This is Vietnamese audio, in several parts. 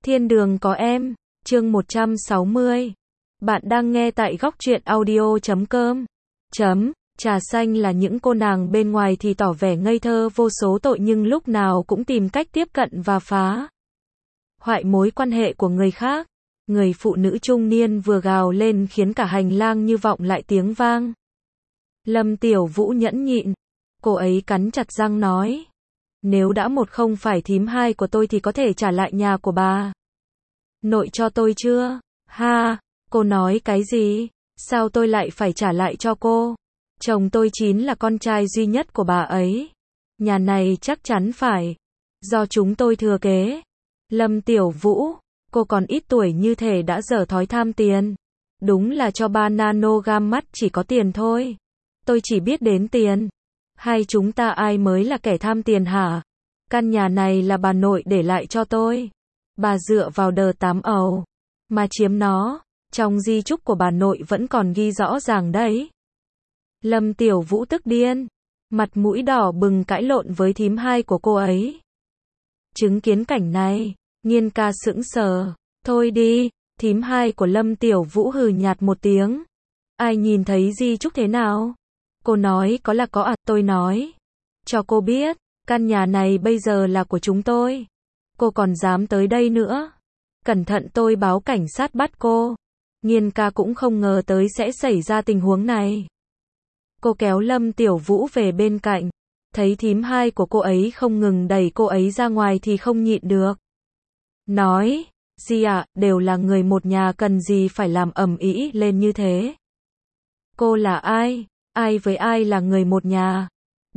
Thiên đường có em, chương 160. Bạn đang nghe tại góc truyện audio.com. Trà xanh là những cô nàng bên ngoài thì tỏ vẻ ngây thơ vô số tội nhưng lúc nào cũng tìm cách tiếp cận và phá hoại mối quan hệ của người khác. Người phụ nữ trung niên vừa gào lên khiến cả hành lang như vọng lại tiếng vang. Lâm Tiểu Vũ nhẫn nhịn. Cô ấy cắn chặt răng nói. Nếu đã một không phải thím hai của tôi thì có thể trả lại nhà của bà nội cho tôi chưa? Ha, cô nói cái gì? Sao tôi lại phải trả lại cho cô? Chồng tôi chính là con trai duy nhất của bà ấy. Nhà này chắc chắn phải do chúng tôi thừa kế. Lâm Tiểu Vũ, cô còn ít tuổi như thể đã dở thói tham tiền. Đúng là cho ba nanogram mắt chỉ có tiền thôi. Tôi chỉ biết đến tiền. Hai chúng ta ai mới là kẻ tham tiền hả? Căn nhà này là bà nội để lại cho tôi. Bà dựa vào đờ 8 ầu mà chiếm nó. Trong di chúc của bà nội vẫn còn ghi rõ ràng đấy. Lâm Tiểu Vũ tức điên. Mặt mũi đỏ bừng cãi lộn với thím hai của cô ấy. Chứng kiến cảnh này, Nhiên ca sững sờ. Thôi đi, thím hai của Lâm Tiểu Vũ hừ nhạt một tiếng. Ai nhìn thấy di chúc thế nào? Cô nói có là có à, tôi nói. Cho cô biết, căn nhà này bây giờ là của chúng tôi. Cô còn dám tới đây nữa. Cẩn thận tôi báo cảnh sát bắt cô. Nhiên ca cũng không ngờ tới sẽ xảy ra tình huống này. Cô kéo Lâm Tiểu Vũ về bên cạnh. Thấy thím hai của cô ấy không ngừng đẩy cô ấy ra ngoài thì không nhịn được. Nói, gì ạ, đều là người một nhà cần gì phải làm ầm ĩ lên như thế. Cô là ai? Ai với ai là người một nhà?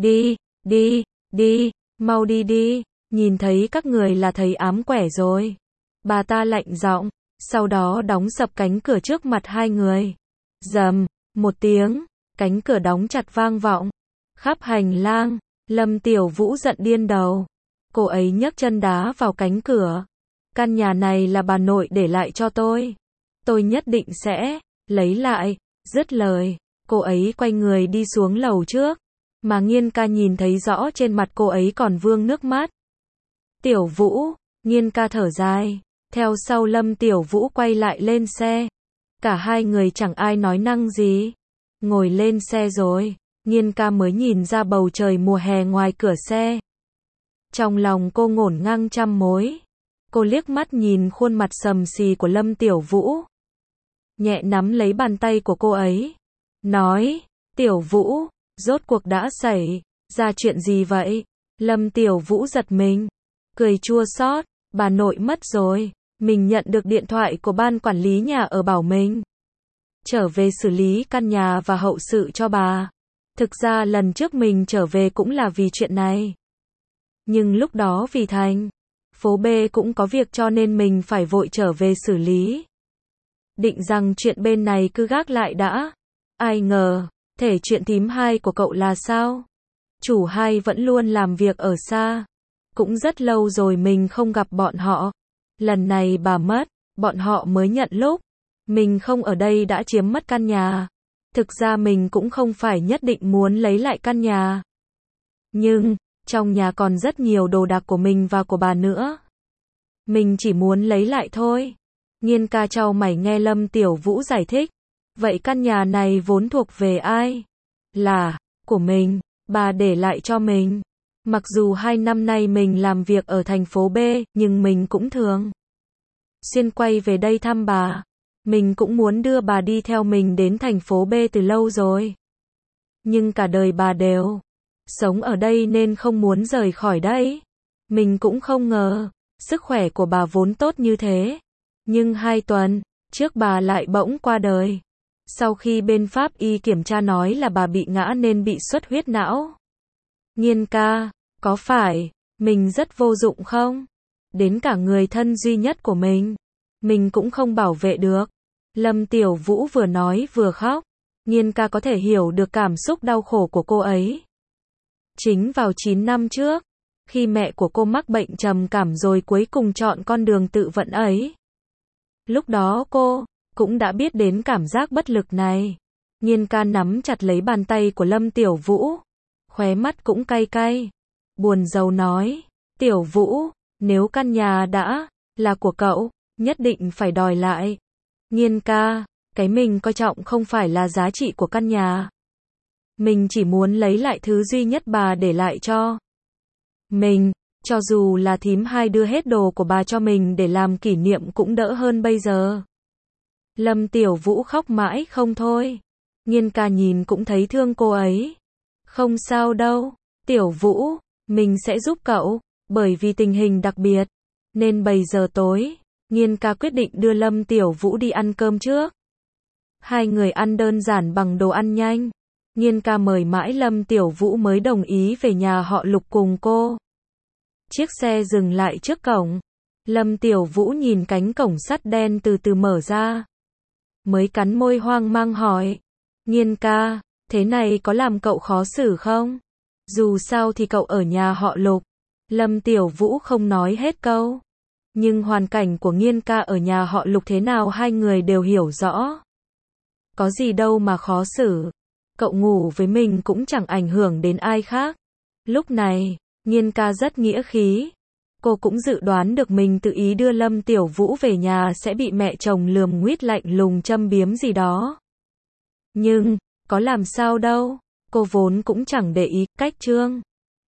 Đi, mau đi đi, nhìn thấy các người là thấy ám quẻ rồi. Bà ta lạnh giọng, sau đó đóng sập cánh cửa trước mặt hai người. Rầm, một tiếng, cánh cửa đóng chặt vang vọng. Khắp hành lang, Lâm Tiểu Vũ giận điên đầu. Cô ấy nhấc chân đá vào cánh cửa. Căn nhà này là bà nội để lại cho tôi. Tôi nhất định sẽ lấy lại. Dứt lời, cô ấy quay người đi xuống lầu trước. Mà Nhiên ca nhìn thấy rõ trên mặt cô ấy còn vương nước mắt. Tiểu Vũ, Nhiên ca thở dài. Theo sau Lâm Tiểu Vũ quay lại lên xe. Cả hai người chẳng ai nói năng gì. Ngồi lên xe rồi, Nhiên ca mới nhìn ra bầu trời mùa hè ngoài cửa xe. Trong lòng cô ngổn ngang trăm mối. Cô liếc mắt nhìn khuôn mặt sầm xì của Lâm Tiểu Vũ. Nhẹ nắm lấy bàn tay của cô ấy. Nói, Tiểu Vũ, rốt cuộc đã xảy ra chuyện gì vậy? Lâm Tiểu Vũ giật mình. Cười chua xót, bà nội mất rồi. Mình nhận được điện thoại của ban quản lý nhà ở bảo mình trở về xử lý căn nhà và hậu sự cho bà. Thực ra lần trước mình trở về cũng là vì chuyện này. Nhưng lúc đó vì thành phố B cũng có việc cho nên mình phải vội trở về xử lý. Định rằng chuyện bên này cứ gác lại đã. Ai ngờ, thể chuyện thím hai của cậu là sao? Chủ hai vẫn luôn làm việc ở xa. Cũng rất lâu rồi mình không gặp bọn họ. Lần này bà mất, bọn họ mới nhận lúc mình không ở đây đã chiếm mất căn nhà. Thực ra mình cũng không phải nhất định muốn lấy lại căn nhà. Nhưng, trong nhà còn rất nhiều đồ đạc của mình và của bà nữa. Mình chỉ muốn lấy lại thôi. Nhiên ca chau mày nghe Lâm Tiểu Vũ giải thích. Vậy căn nhà này vốn thuộc về ai? Là của mình, bà để lại cho mình. Mặc dù 2 năm nay mình làm việc ở thành phố B, nhưng mình cũng thường xuyên quay về đây thăm bà. Mình cũng muốn đưa bà đi theo mình đến thành phố B từ lâu rồi. Nhưng cả đời bà đều sống ở đây nên không muốn rời khỏi đây. Mình cũng không ngờ, sức khỏe của bà vốn tốt như thế. Nhưng 2 tuần trước bà lại bỗng qua đời. Sau khi bên pháp y kiểm tra nói là bà bị ngã nên bị xuất huyết não. Nhiên ca, có phải mình rất vô dụng không? Đến cả người thân duy nhất của mình cũng không bảo vệ được. Lâm Tiểu Vũ vừa nói vừa khóc. Nhiên ca có thể hiểu được cảm xúc đau khổ của cô ấy. Chính vào 9 năm trước, khi mẹ của cô mắc bệnh trầm cảm rồi cuối cùng chọn con đường tự vận ấy. Lúc đó cô cũng đã biết đến cảm giác bất lực này. Nhiên ca nắm chặt lấy bàn tay của Lâm Tiểu Vũ. Khóe mắt cũng cay cay. Buồn rầu nói, Tiểu Vũ, nếu căn nhà đã là của cậu, nhất định phải đòi lại. Nghiên ca, cái mình coi trọng không phải là giá trị của căn nhà. Mình chỉ muốn lấy lại thứ duy nhất bà để lại cho mình, cho dù là thím hai đưa hết đồ của bà cho mình để làm kỷ niệm cũng đỡ hơn bây giờ. Lâm Tiểu Vũ khóc mãi không thôi. Nghiên ca nhìn cũng thấy thương cô ấy. Không sao đâu, Tiểu Vũ, mình sẽ giúp cậu, bởi vì tình hình đặc biệt, nên 7 giờ tối, Nghiên ca quyết định đưa Lâm Tiểu Vũ đi ăn cơm trước. Hai người ăn đơn giản bằng đồ ăn nhanh. Nghiên ca mời mãi Lâm Tiểu Vũ mới đồng ý về nhà họ Lục cùng cô. Chiếc xe dừng lại trước cổng. Lâm Tiểu Vũ nhìn cánh cổng sắt đen từ từ mở ra. Mới cắn môi hoang mang hỏi. Nghiên ca, thế này có làm cậu khó xử không? Dù sao thì cậu ở nhà họ Lục. Lâm Tiểu Vũ không nói hết câu. Nhưng hoàn cảnh của Nghiên ca ở nhà họ Lục thế nào hai người đều hiểu rõ. Có gì đâu mà khó xử. Cậu ngủ với mình cũng chẳng ảnh hưởng đến ai khác. Lúc này, Nghiên ca rất nghĩa khí. Cô cũng dự đoán được mình tự ý đưa Lâm Tiểu Vũ về nhà sẽ bị mẹ chồng lườm nguýt lạnh lùng châm biếm gì đó. Nhưng, có làm sao đâu, cô vốn cũng chẳng để ý, cách Trương